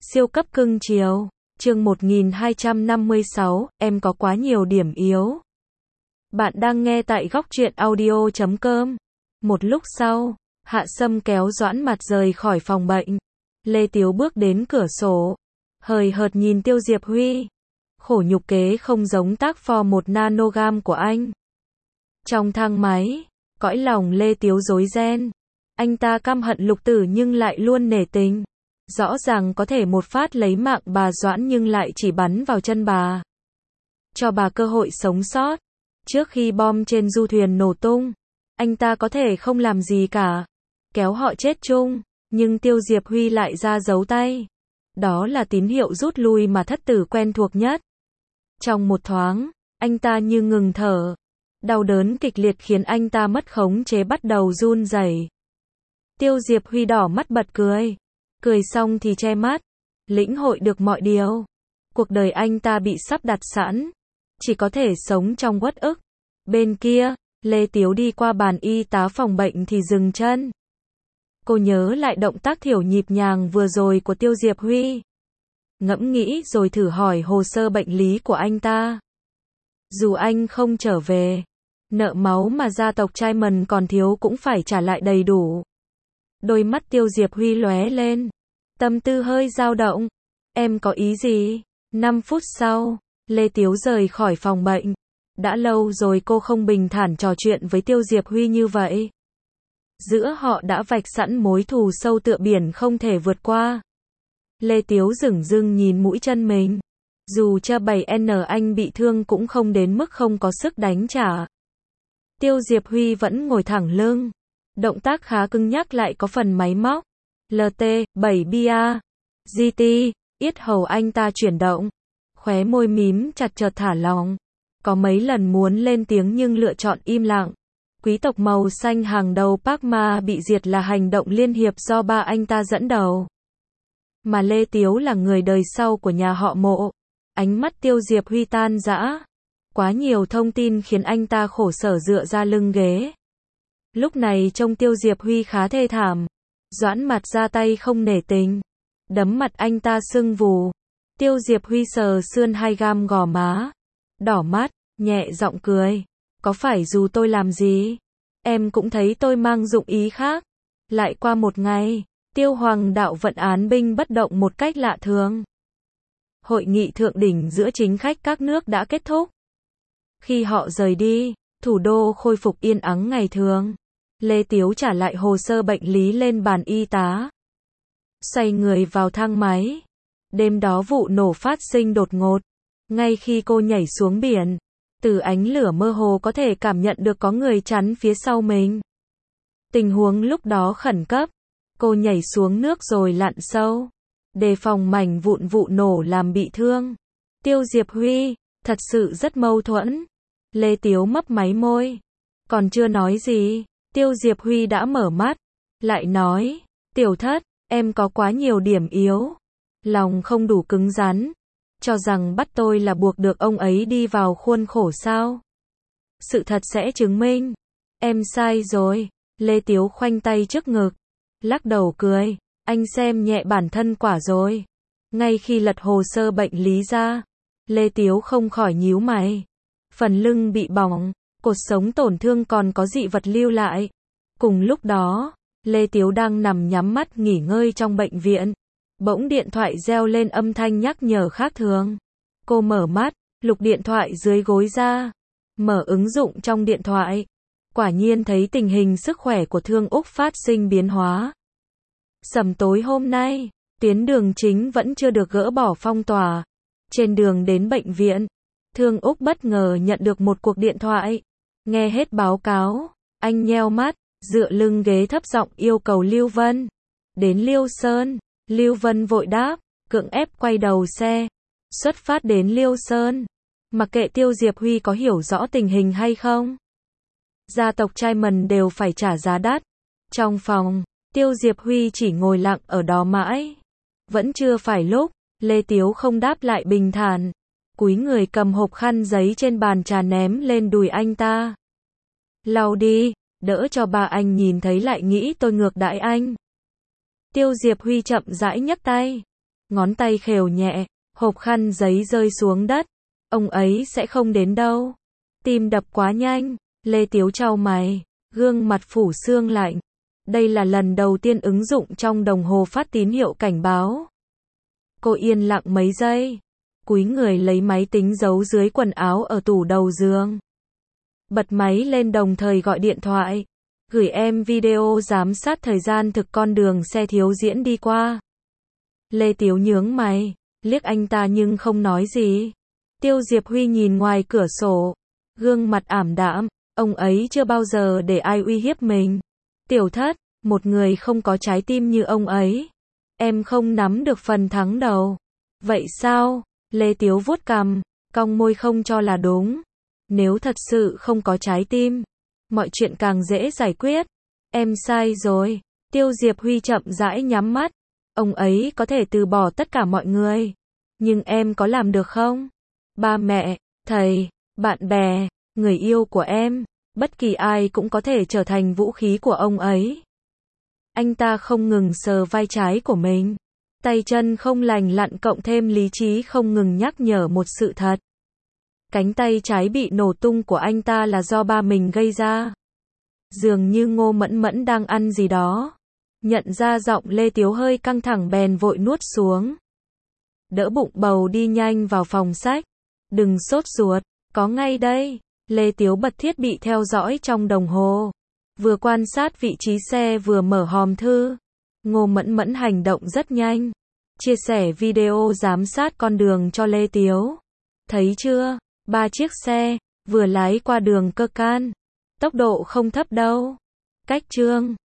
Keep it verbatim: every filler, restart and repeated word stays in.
Siêu cấp cưng chiều. Chương một nghìn hai trăm năm mươi sáu, em có quá nhiều điểm yếu. Bạn đang nghe tại góc truyện audio chấm com. Một lúc sau, Hạ Sâm kéo Doãn Mặt rời khỏi phòng bệnh. Lê Tiếu bước đến cửa sổ, hời hợt nhìn Tiêu Diệp Huy. Khổ nhục kế không giống tác phò một nanogam của anh. Trong thang máy, cõi lòng Lê Tiếu rối ren. Anh ta căm hận Lục Tử nhưng lại luôn nể tình. Rõ ràng có thể một phát lấy mạng bà Doãn nhưng lại chỉ bắn vào chân bà. Cho bà cơ hội sống sót. Trước khi bom trên du thuyền nổ tung, anh ta có thể không làm gì cả, kéo họ chết chung, nhưng Tiêu Diệp Huy lại ra giấu tay. Đó là tín hiệu rút lui mà thất tử quen thuộc nhất. Trong một thoáng, anh ta như ngừng thở. Đau đớn kịch liệt khiến anh ta mất khống chế bắt đầu run rẩy. Tiêu Diệp Huy đỏ mắt bật cười. Cười xong thì che mắt. Lĩnh hội được mọi điều. Cuộc đời anh ta bị sắp đặt sẵn. Chỉ có thể sống trong uất ức. Bên kia, Lê Tiếu đi qua bàn y tá phòng bệnh thì dừng chân. Cô nhớ lại động tác thiểu nhịp nhàng vừa rồi của Tiêu Diệp Huy. Ngẫm nghĩ rồi thử hỏi hồ sơ bệnh lý của anh ta. Dù anh không trở về, nợ máu mà gia tộc Trai-mần còn thiếu cũng phải trả lại đầy đủ. Đôi mắt Tiêu Diệp Huy lóe lên. Tâm tư hơi dao động. Em có ý gì? năm phút sau, Lê Tiếu rời khỏi phòng bệnh. Đã lâu rồi cô không bình thản trò chuyện với Tiêu Diệp Huy như vậy. Giữa họ đã vạch sẵn mối thù sâu tựa biển không thể vượt qua. Lê Tiếu dửng dưng nhìn mũi chân mình. Dù cha bảy N anh bị thương cũng không đến mức không có sức đánh trả. Tiêu Diệp Huy vẫn ngồi thẳng lưng. Động tác khá cứng nhắc lại có phần máy móc. lờ tê, bảy bia. giê tê, yết hầu anh ta chuyển động. Khóe môi mím chặt chợt thả lỏng. Có mấy lần muốn lên tiếng nhưng lựa chọn im lặng. Quý tộc màu xanh hàng đầu Park Ma bị diệt là hành động liên hiệp do ba anh ta dẫn đầu. Mà Lê Tiếu là người đời sau của nhà họ Mộ. Ánh mắt Tiêu Diệp Huy tan rã. Quá nhiều thông tin khiến anh ta khổ sở dựa ra lưng ghế. Lúc này trông Tiêu Diệp Huy khá thê thảm. Doãn Mặt ra tay không nể tình. Đấm mặt anh ta sưng vù. Tiêu Diệp Huy sờ sườn hai gam gò má. Đỏ mắt, nhẹ giọng cười. Có phải dù tôi làm gì, em cũng thấy tôi mang dụng ý khác. Lại qua một ngày, Tiêu Hoàng đạo vận án binh bất động một cách lạ thường. Hội nghị thượng đỉnh giữa chính khách các nước đã kết thúc. Khi họ rời đi, thủ đô khôi phục yên ắng ngày thường. Lê Tiếu trả lại hồ sơ bệnh lý lên bàn y tá. Xoay người vào thang máy. Đêm đó vụ nổ phát sinh đột ngột. Ngay khi cô nhảy xuống biển, từ ánh lửa mơ hồ có thể cảm nhận được có người chắn phía sau mình. Tình huống lúc đó khẩn cấp. Cô nhảy xuống nước rồi lặn sâu, đề phòng mảnh vụn vụ nổ làm bị thương. Tiêu Diệp Huy, thật sự rất mâu thuẫn. Lê Tiếu mấp máy môi. Còn chưa nói gì, Tiêu Diệp Huy đã mở mắt. Lại nói, tiểu thất, em có quá nhiều điểm yếu. Lòng không đủ cứng rắn. Cho rằng bắt tôi là buộc được ông ấy đi vào khuôn khổ sao? Sự thật sẽ chứng minh. Em sai rồi. Lê Tiếu khoanh tay trước ngực. Lắc đầu cười. Anh xem nhẹ bản thân quả rồi. Ngay khi lật hồ sơ bệnh lý ra, Lê Tiếu không khỏi nhíu mày. Phần lưng bị bỏng, cột sống tổn thương còn có dị vật lưu lại. Cùng lúc đó, Lê Tiếu đang nằm nhắm mắt nghỉ ngơi trong bệnh viện. Bỗng điện thoại reo lên âm thanh nhắc nhở khác thường. Cô mở mắt, lục điện thoại dưới gối ra. Mở ứng dụng trong điện thoại. Quả nhiên thấy tình hình sức khỏe của Thương Úc phát sinh biến hóa. Sầm tối hôm nay, tuyến đường chính vẫn chưa được gỡ bỏ phong tỏa. Trên đường đến bệnh viện, Thương Úc bất ngờ nhận được một cuộc điện thoại. Nghe hết báo cáo, anh nheo mắt, dựa lưng ghế thấp giọng yêu cầu Lưu Vân. Đến Liêu Sơn. Lưu Vân vội đáp, cưỡng ép quay đầu xe, xuất phát đến Liêu Sơn. Mặc kệ Tiêu Diệp Huy có hiểu rõ tình hình hay không, gia tộc Trai-mần đều phải trả giá đắt. Trong phòng, Tiêu Diệp Huy chỉ ngồi lặng ở đó mãi. Vẫn chưa phải lúc, Lê Tiếu không đáp lại bình thản. Cúi người cầm hộp khăn giấy trên bàn trà ném lên đùi anh ta. Lau đi, đỡ cho ba anh nhìn thấy lại nghĩ tôi ngược đãi anh. Tiêu Diệp Huy chậm rãi nhấc tay. Ngón tay khều nhẹ, hộp khăn giấy rơi xuống đất. Ông ấy sẽ không đến đâu. Tim đập quá nhanh, Lê Tiếu chau mày, gương mặt phủ sương lạnh. Đây là lần đầu tiên ứng dụng trong đồng hồ phát tín hiệu cảnh báo. Cô yên lặng mấy giây, cúi người lấy máy tính giấu dưới quần áo ở tủ đầu giường. Bật máy lên đồng thời gọi điện thoại, gửi em video giám sát thời gian thực con đường xe thiếu diễn đi qua. Lê Tiếu nhướng mày, liếc anh ta nhưng không nói gì. Tiêu Diệp Huy nhìn ngoài cửa sổ, gương mặt ảm đạm, ông ấy chưa bao giờ để ai uy hiếp mình. Tiểu Thất, một người không có trái tim như ông ấy, em không nắm được phần thắng đâu. Vậy sao? Lê Tiếu vuốt cằm, cong môi không cho là đúng. Nếu thật sự không có trái tim, mọi chuyện càng dễ giải quyết. Em sai rồi. Tiêu Diệp Huy chậm rãi nhắm mắt. Ông ấy có thể từ bỏ tất cả mọi người, nhưng em có làm được không? Ba mẹ, thầy, bạn bè, người yêu của em, bất kỳ ai cũng có thể trở thành vũ khí của ông ấy. Anh ta không ngừng sờ vai trái của mình. Tay chân không lành lặn cộng thêm lý trí không ngừng nhắc nhở một sự thật. Cánh tay trái bị nổ tung của anh ta là do ba mình gây ra. Dường như Ngô Mẫn Mẫn đang ăn gì đó. Nhận ra giọng Lê Tiếu hơi căng thẳng bèn vội nuốt xuống. Đỡ bụng bầu đi nhanh vào phòng sách. Đừng sốt ruột, có ngay đây. Lê Tiếu bật thiết bị theo dõi trong đồng hồ. Vừa quan sát vị trí xe vừa mở hòm thư. Ngô Mẫn Mẫn hành động rất nhanh. Chia sẻ video giám sát con đường cho Lê Tiếu. Thấy chưa? Ba chiếc xe, vừa lái qua đường Cơ Can. Tốc độ không thấp đâu. Cách Trương